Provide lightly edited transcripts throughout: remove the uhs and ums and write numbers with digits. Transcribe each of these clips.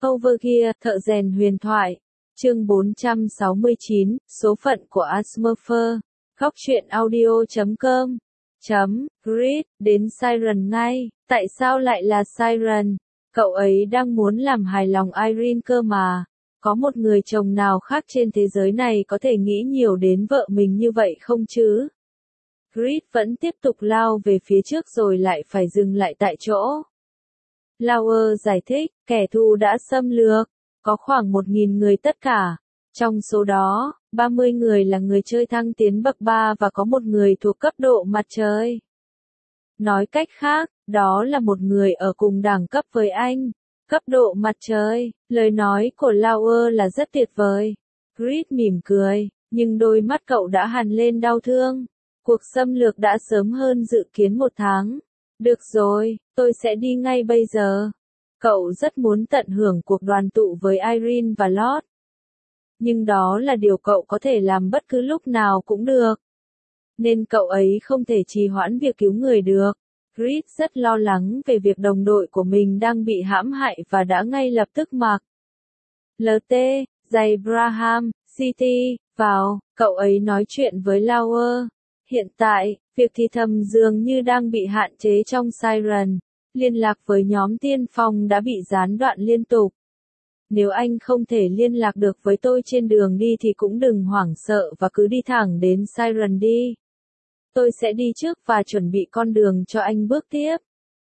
Overgear, thợ rèn huyền thoại. Chương 469, số phận của Asmurfer. Góc truyện audio.com. Grid, đến Siren ngay. Tại sao lại là Siren? Cậu ấy đang muốn làm hài lòng Irene cơ mà. Có một người chồng nào khác trên thế giới này có thể nghĩ nhiều đến vợ mình như vậy không chứ? Grid vẫn tiếp tục lao về phía trước rồi lại phải dừng lại tại chỗ. Lauer giải thích, kẻ thù đã xâm lược, có khoảng 1.000 người tất cả. Trong số đó, 30 người là người chơi thăng tiến bậc 3 và có một người thuộc cấp độ mặt trời. Nói cách khác, đó là một người ở cùng đẳng cấp với anh. Cấp độ mặt trời, lời nói của Lauer là rất tuyệt vời. Grid mỉm cười, nhưng đôi mắt cậu đã hằn lên đau thương. Cuộc xâm lược đã sớm hơn dự kiến 1 tháng. Được rồi, tôi sẽ đi ngay bây giờ. Cậu rất muốn tận hưởng cuộc đoàn tụ với Irene và Lord. Nhưng đó là điều cậu có thể làm bất cứ lúc nào cũng được. Nên cậu ấy không thể trì hoãn việc cứu người được. Grid rất lo lắng về việc đồng đội của mình đang bị hãm hại và đã ngay lập tức mặc LT, giày Braham, City, vào, cậu ấy nói chuyện với Lauer. Hiện tại, việc thì thầm dường như đang bị hạn chế trong Siren. Liên lạc với nhóm tiên phong đã bị gián đoạn liên tục. Nếu anh không thể liên lạc được với tôi trên đường đi thì cũng đừng hoảng sợ và cứ đi thẳng đến Siren đi. Tôi sẽ đi trước và chuẩn bị con đường cho anh bước tiếp.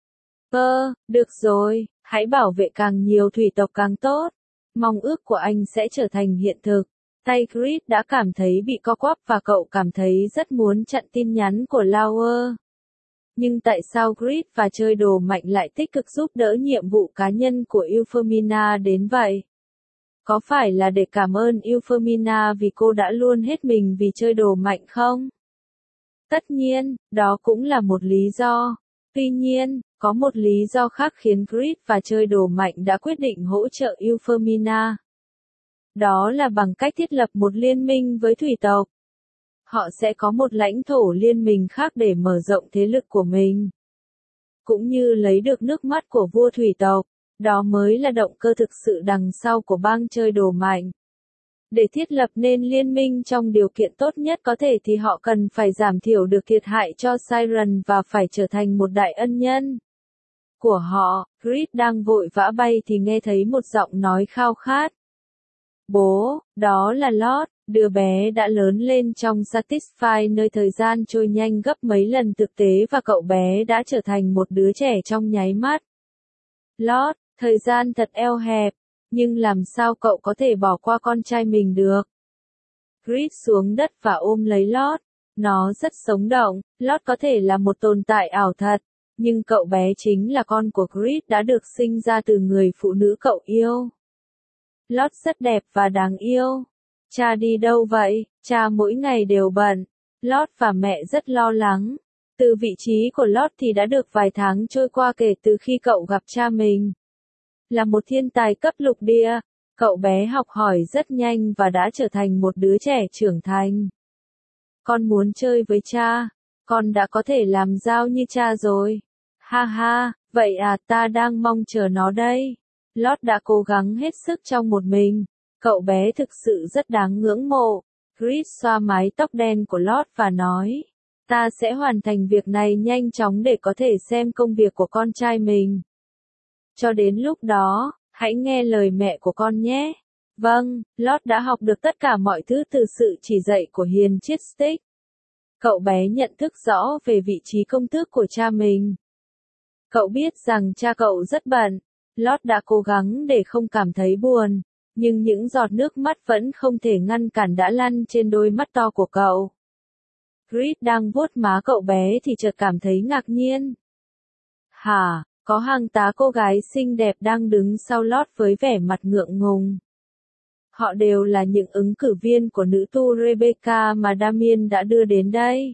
Được rồi, hãy bảo vệ càng nhiều thủy tộc càng tốt. Mong ước của anh sẽ trở thành hiện thực. Tay Grid đã cảm thấy bị co quắp và cậu cảm thấy rất muốn chặn tin nhắn của Lauer. Nhưng tại sao Grid và chơi đồ mạnh lại tích cực giúp đỡ nhiệm vụ cá nhân của Euphemina đến vậy? Có phải là để cảm ơn Euphemina vì cô đã luôn hết mình vì chơi đồ mạnh không? Tất nhiên, đó cũng là một lý do. Tuy nhiên, có một lý do khác khiến Grid và chơi đồ mạnh đã quyết định hỗ trợ Euphemina. Đó là bằng cách thiết lập một liên minh với thủy tộc. Họ sẽ có một lãnh thổ liên minh khác để mở rộng thế lực của mình. Cũng như lấy được nước mắt của vua thủy tộc. Đó mới là động cơ thực sự đằng sau của bang chơi đồ mạnh. Để thiết lập nên liên minh trong điều kiện tốt nhất có thể thì họ cần phải giảm thiểu được thiệt hại cho Siren và phải trở thành một đại ân nhân của họ. Grid đang vội vã bay thì nghe thấy một giọng nói khao khát. Bố, đó là Lord, đứa bé đã lớn lên trong Satisfy nơi thời gian trôi nhanh gấp mấy lần thực tế và cậu bé đã trở thành một đứa trẻ trong nháy mắt. Lord, thời gian thật eo hẹp, nhưng làm sao cậu có thể bỏ qua con trai mình được? Grid xuống đất và ôm lấy Lord. Nó rất sống động, Lord có thể là một tồn tại ảo thật, nhưng cậu bé chính là con của Grid đã được sinh ra từ người phụ nữ cậu yêu. Lord rất đẹp và đáng yêu. Cha đi đâu vậy? Cha mỗi ngày đều bận. Lord và mẹ rất lo lắng. Từ vị trí của Lord thì đã được vài tháng trôi qua kể từ khi cậu gặp cha mình. Là một thiên tài cấp lục địa, cậu bé học hỏi rất nhanh và đã trở thành một đứa trẻ trưởng thành. Con muốn chơi với cha. Con đã có thể làm dao như cha rồi. Ha ha, vậy à, ta đang mong chờ nó đây. Lord đã cố gắng hết sức trong một mình. Cậu bé thực sự rất đáng ngưỡng mộ. Grid xoa mái tóc đen của Lord và nói. Ta sẽ hoàn thành việc này nhanh chóng để có thể xem công việc của con trai mình. Cho đến lúc đó, hãy nghe lời mẹ của con nhé. Vâng, Lord đã học được tất cả mọi thứ từ sự chỉ dạy của hiền triết Stick. Cậu bé nhận thức rõ về vị trí công tước của cha mình. Cậu biết rằng cha cậu rất bận. Lord đã cố gắng để không cảm thấy buồn, nhưng những giọt nước mắt vẫn không thể ngăn cản đã lăn trên đôi mắt to của cậu. Grid đang vuốt má cậu bé thì chợt cảm thấy ngạc nhiên. Hả, có hàng tá cô gái xinh đẹp đang đứng sau Lord với vẻ mặt ngượng ngùng. Họ đều là những ứng cử viên của nữ tu Rebecca mà Damien đã đưa đến đây.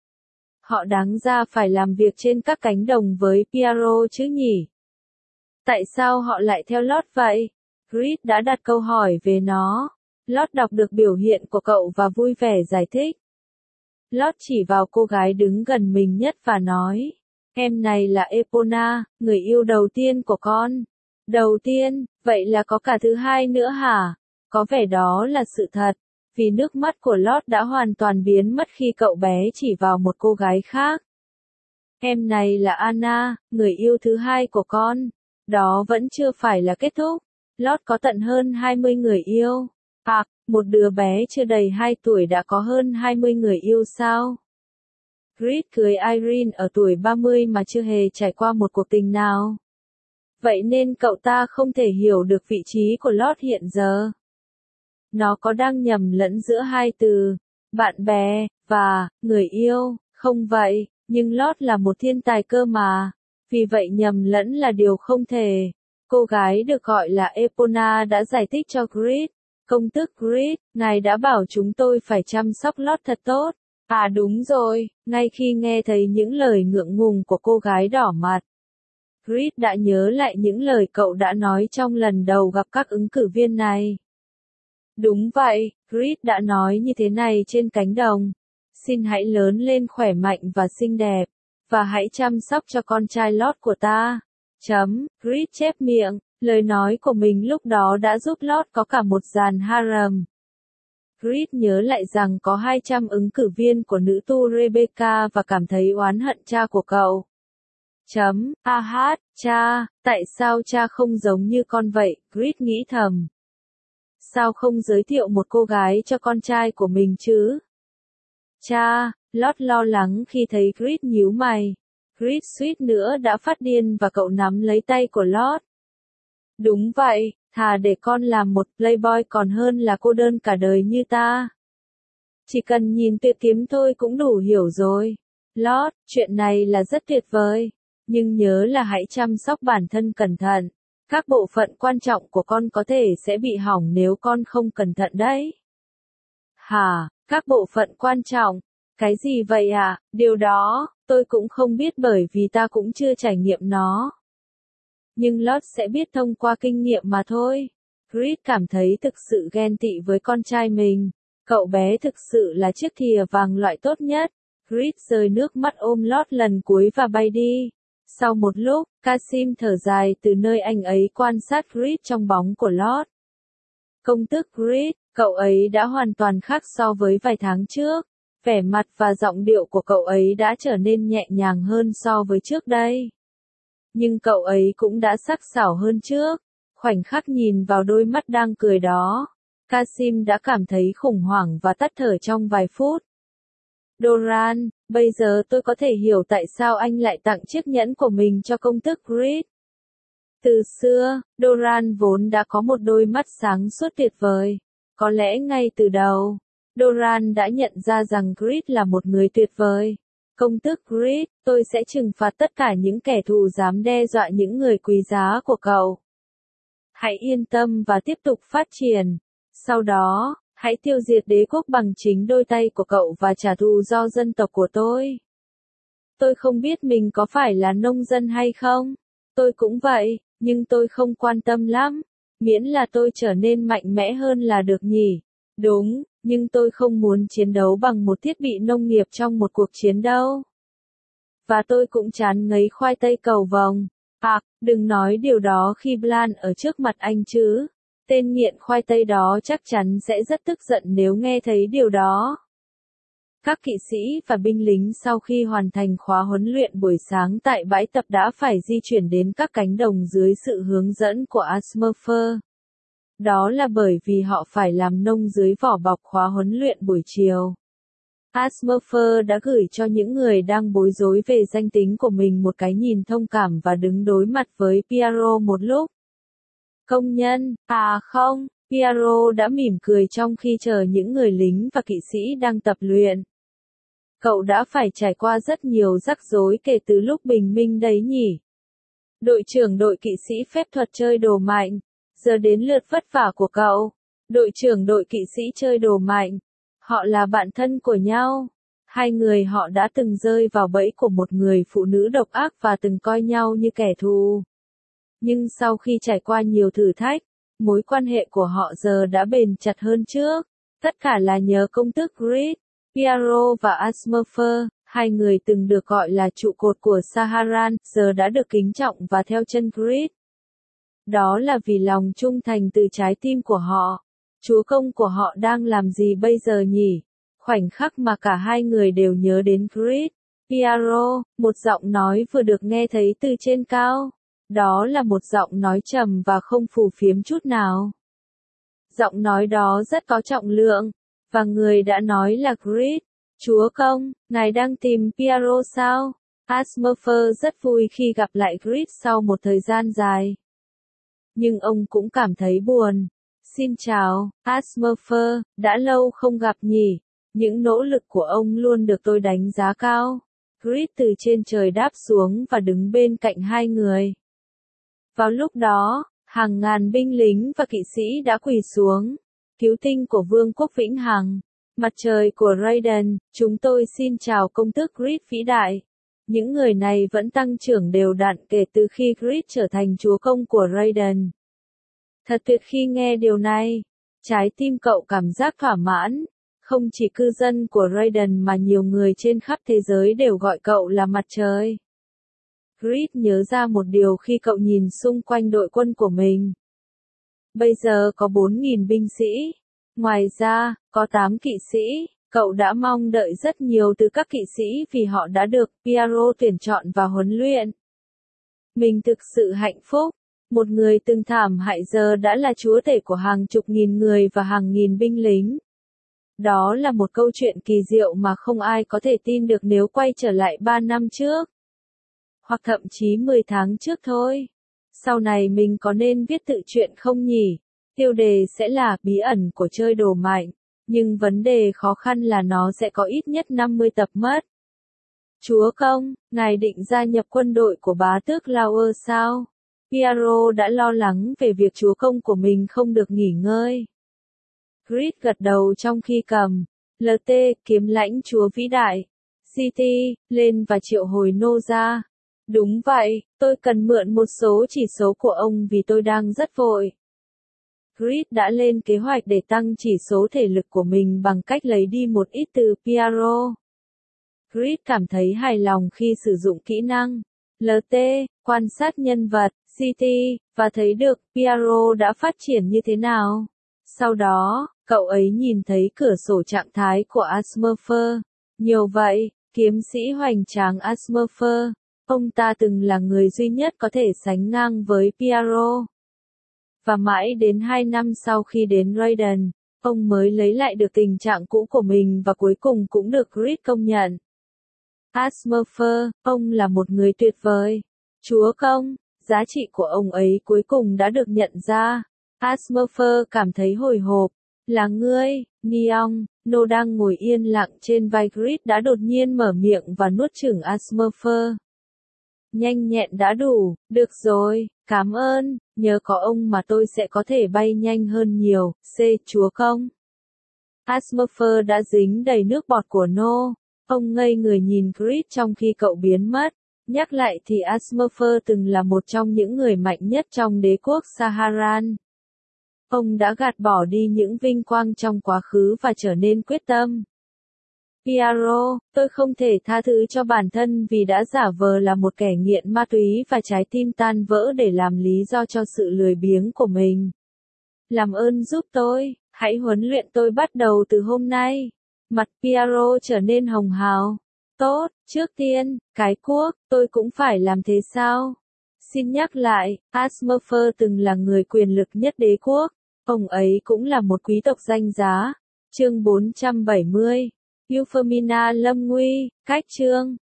Họ đáng ra phải làm việc trên các cánh đồng với Piero chứ nhỉ? Tại sao họ lại theo Lord vậy? Grid đã đặt câu hỏi về nó. Lord đọc được biểu hiện của cậu và vui vẻ giải thích. Lord chỉ vào cô gái đứng gần mình nhất và nói. Em này là Epona, người yêu đầu tiên của con. Đầu tiên, Vậy là có cả thứ hai nữa hả? Có vẻ đó là sự thật, vì nước mắt của Lord đã hoàn toàn biến mất khi cậu bé chỉ vào một cô gái khác. Em này là Anna, người yêu thứ hai của con. Đó vẫn chưa phải là kết thúc. Lord có tận hơn 20 người yêu. À, một đứa bé chưa đầy 2 tuổi đã có hơn 20 người yêu sao? Reed cưới Irene ở tuổi 30 mà chưa hề trải qua một cuộc tình nào. Vậy nên cậu ta không thể hiểu được vị trí của Lord hiện giờ. Nó có đang nhầm lẫn giữa hai từ, bạn bè, và, người yêu, không vậy, nhưng Lord là một thiên tài cơ mà. Vì vậy nhầm lẫn là điều không thể. Cô gái được gọi là Epona đã giải thích cho Grid. Công tước Grid, ngài đã bảo chúng tôi phải chăm sóc Lord thật tốt. À đúng rồi, ngay khi nghe thấy những lời ngượng ngùng của cô gái đỏ mặt. Grid đã nhớ lại những lời cậu đã nói trong lần đầu gặp các ứng cử viên này. Đúng vậy, Grid đã nói như thế này trên cánh đồng. Xin hãy lớn lên khỏe mạnh và xinh đẹp, và hãy chăm sóc cho con trai Lord của ta. Grid chép miệng, lời nói của mình lúc đó đã giúp Lord có cả một dàn harem. Grid nhớ lại rằng có 200 ứng cử viên của nữ tu Rebecca và cảm thấy oán hận cha của cậu. Cha, tại sao cha không giống như con vậy, Grid nghĩ thầm. Sao không giới thiệu một cô gái cho con trai của mình chứ? Cha, Lord lo lắng khi thấy Grid nhíu mày. Grid suýt nữa đã phát điên và cậu nắm lấy tay của Lord. Đúng vậy, thà để con làm một playboy còn hơn là cô đơn cả đời như ta. Chỉ cần nhìn Tuyệt Kiếm thôi cũng đủ hiểu rồi. Lord, chuyện này là rất tuyệt vời. Nhưng nhớ là hãy chăm sóc bản thân cẩn thận. Các bộ phận quan trọng của con có thể sẽ bị hỏng nếu con không cẩn thận đấy. Hả, các bộ phận quan trọng? Cái gì vậy à? Điều đó, tôi cũng không biết bởi vì ta cũng chưa trải nghiệm nó. Nhưng Lord sẽ biết thông qua kinh nghiệm mà thôi. Grid cảm thấy thực sự ghen tị với con trai mình. Cậu bé thực sự là chiếc thìa vàng loại tốt nhất. Grid rơi nước mắt ôm Lord lần cuối và bay đi. Sau một lúc, Kasim thở dài từ nơi anh ấy quan sát Grid trong bóng của Lord. Công tước Grid, cậu ấy đã hoàn toàn khác so với vài tháng trước. Vẻ mặt và giọng điệu của cậu ấy đã trở nên nhẹ nhàng hơn so với trước đây. Nhưng cậu ấy cũng đã sắc sảo hơn trước. Khoảnh khắc nhìn vào đôi mắt đang cười đó, Kasim đã cảm thấy khủng hoảng và tắt thở trong vài phút. Doran, bây giờ tôi có thể hiểu tại sao anh lại tặng chiếc nhẫn của mình cho công tước Grid. Từ xưa, Doran vốn đã có một đôi mắt sáng suốt tuyệt vời. Có lẽ ngay từ đầu, Doran đã nhận ra rằng Grid là một người tuyệt vời. Công tước Grid, tôi sẽ trừng phạt tất cả những kẻ thù dám đe dọa những người quý giá của cậu. Hãy yên tâm và tiếp tục phát triển. Sau đó, hãy tiêu diệt đế quốc bằng chính đôi tay của cậu và trả thù do dân tộc của tôi. Tôi không biết mình có phải là nông dân hay không. Tôi cũng vậy, nhưng tôi không quan tâm lắm. Miễn là tôi trở nên mạnh mẽ hơn là được nhỉ. Đúng, nhưng tôi không muốn chiến đấu bằng một thiết bị nông nghiệp trong một cuộc chiến đâu. Và tôi cũng chán ngấy khoai tây cầu vồng. Đừng nói điều đó khi Blan ở trước mặt anh chứ. Tên nghiện khoai tây đó chắc chắn sẽ rất tức giận nếu nghe thấy điều đó. Các kỵ sĩ và binh lính sau khi hoàn thành khóa huấn luyện buổi sáng tại bãi tập đã phải di chuyển đến các cánh đồng dưới sự hướng dẫn của Asmurfer. Đó là bởi vì họ phải làm nông dưới vỏ bọc khóa huấn luyện buổi chiều. Asmurfer đã gửi cho những người đang bối rối về danh tính của mình một cái nhìn thông cảm và đứng đối mặt với Piero một lúc. Công nhân, không, Piero đã mỉm cười trong khi chờ những người lính và kỵ sĩ đang tập luyện. Cậu đã phải trải qua rất nhiều rắc rối kể từ lúc bình minh đấy nhỉ. Đội trưởng đội kỵ sĩ phép thuật chơi đồ mạnh. Giờ đến lượt vất vả của cậu. Đội trưởng đội kỵ sĩ chơi đồ mạnh. Họ là bạn thân của nhau. Hai người họ đã từng rơi vào bẫy của một người phụ nữ độc ác và từng coi nhau như kẻ thù. Nhưng sau khi trải qua nhiều thử thách, mối quan hệ của họ giờ đã bền chặt hơn trước. Tất cả là nhờ công tước Grid, Piero và Asmurfer, hai người từng được gọi là trụ cột của Saharan, giờ đã được kính trọng và theo chân Grid. Đó là vì lòng trung thành từ trái tim của họ. Chúa công của họ đang làm gì bây giờ nhỉ? Khoảnh khắc mà cả hai người đều nhớ đến Creed. Piero, một giọng nói vừa được nghe thấy từ trên cao. Đó là một giọng nói trầm và không phù phiếm chút nào. Giọng nói đó rất có trọng lượng, và người đã nói là Creed. Chúa công, ngài đang tìm Piero sao? Asmurfer rất vui khi gặp lại Creed sau một thời gian dài. Nhưng ông cũng cảm thấy buồn. Xin chào, Asmurfer, đã lâu không gặp nhỉ? Những nỗ lực của ông luôn được tôi đánh giá cao. Creed từ trên trời đáp xuống và đứng bên cạnh hai người. Vào lúc đó, hàng ngàn binh lính và kỵ sĩ đã quỳ xuống. Cứu tinh của Vương quốc Vĩnh Hằng. Mặt trời của Raiden, chúng tôi xin chào công tước Creed vĩ đại. Những người này vẫn tăng trưởng đều đặn kể từ khi Creed trở thành chúa công của Raiden. Thật tuyệt khi nghe điều này. Trái tim cậu cảm giác thỏa mãn. Không chỉ cư dân của Raiden mà nhiều người trên khắp thế giới đều gọi cậu là mặt trời. Creed nhớ ra một điều khi cậu nhìn xung quanh đội quân của mình. Bây giờ có 4.000 binh sĩ. Ngoài ra, có 8 kỵ sĩ. Cậu đã mong đợi rất nhiều từ các kỵ sĩ vì họ đã được Piero tuyển chọn và huấn luyện. Mình thực sự hạnh phúc. Một người từng thảm hại giờ đã là chúa tể của hàng chục nghìn người và hàng nghìn binh lính. Đó là một câu chuyện kỳ diệu mà không ai có thể tin được nếu quay trở lại 3 năm trước. Hoặc thậm chí 10 tháng trước thôi. Sau này mình có nên viết tự truyện không nhỉ? Tiêu đề sẽ là bí ẩn của chơi đồ mạnh. Nhưng vấn đề khó khăn là nó sẽ có ít nhất 50 tập mất. Chúa công, ngài định gia nhập quân đội của bá tước Lauer sao? Piero đã lo lắng về việc chúa công của mình không được nghỉ ngơi. Creed gật đầu trong khi cầm LT kiếm lãnh chúa vĩ đại. CT, lên và triệu hồi Nô ra. Đúng vậy, tôi cần mượn một số chỉ số của ông vì tôi đang rất vội. Creed đã lên kế hoạch để tăng chỉ số thể lực của mình bằng cách lấy đi một ít từ Piero. Creed cảm thấy hài lòng khi sử dụng kỹ năng LT, quan sát nhân vật, CT, và thấy được Piero đã phát triển như thế nào. Sau đó, cậu ấy nhìn thấy cửa sổ trạng thái của Asmurfer. Nhiều vậy, kiếm sĩ hoành tráng Asmurfer. Ông ta từng là người duy nhất có thể sánh ngang với Piero. Và mãi đến 2 năm sau khi đến Raiden, ông mới lấy lại được tình trạng cũ của mình và cuối cùng cũng được Creed công nhận. Asmurfer, ông là một người tuyệt vời. Chúa công, giá trị của ông ấy cuối cùng đã được nhận ra. Asmurfer cảm thấy hồi hộp. Là ngươi, Neong, Nô đang ngồi yên lặng trên vai Creed đã đột nhiên mở miệng và nuốt chửng Asmurfer. Nhanh nhẹn đã đủ, được rồi, cảm ơn, nhờ có ông mà tôi sẽ có thể bay nhanh hơn nhiều, chúa công. Asmurfer đã dính đầy nước bọt của Nô. Ông ngây người nhìn Creed trong khi cậu biến mất. Nhắc lại thì Asmurfer từng là một trong những người mạnh nhất trong đế quốc Saharan. Ông đã gạt bỏ đi những vinh quang trong quá khứ và trở nên quyết tâm. Piero, tôi không thể tha thứ cho bản thân vì đã giả vờ là một kẻ nghiện ma túy và trái tim tan vỡ để làm lý do cho sự lười biếng của mình. Làm ơn giúp tôi, hãy huấn luyện tôi bắt đầu từ hôm nay. Mặt Piero trở nên hồng hào. Tốt, trước tiên, cái cuốc, tôi cũng phải làm thế sao? Xin nhắc lại, Asmurfer từng là người quyền lực nhất đế quốc. Ông ấy cũng là một quý tộc danh giá. Chương 470. Euphemina lâm nguy, cách chương.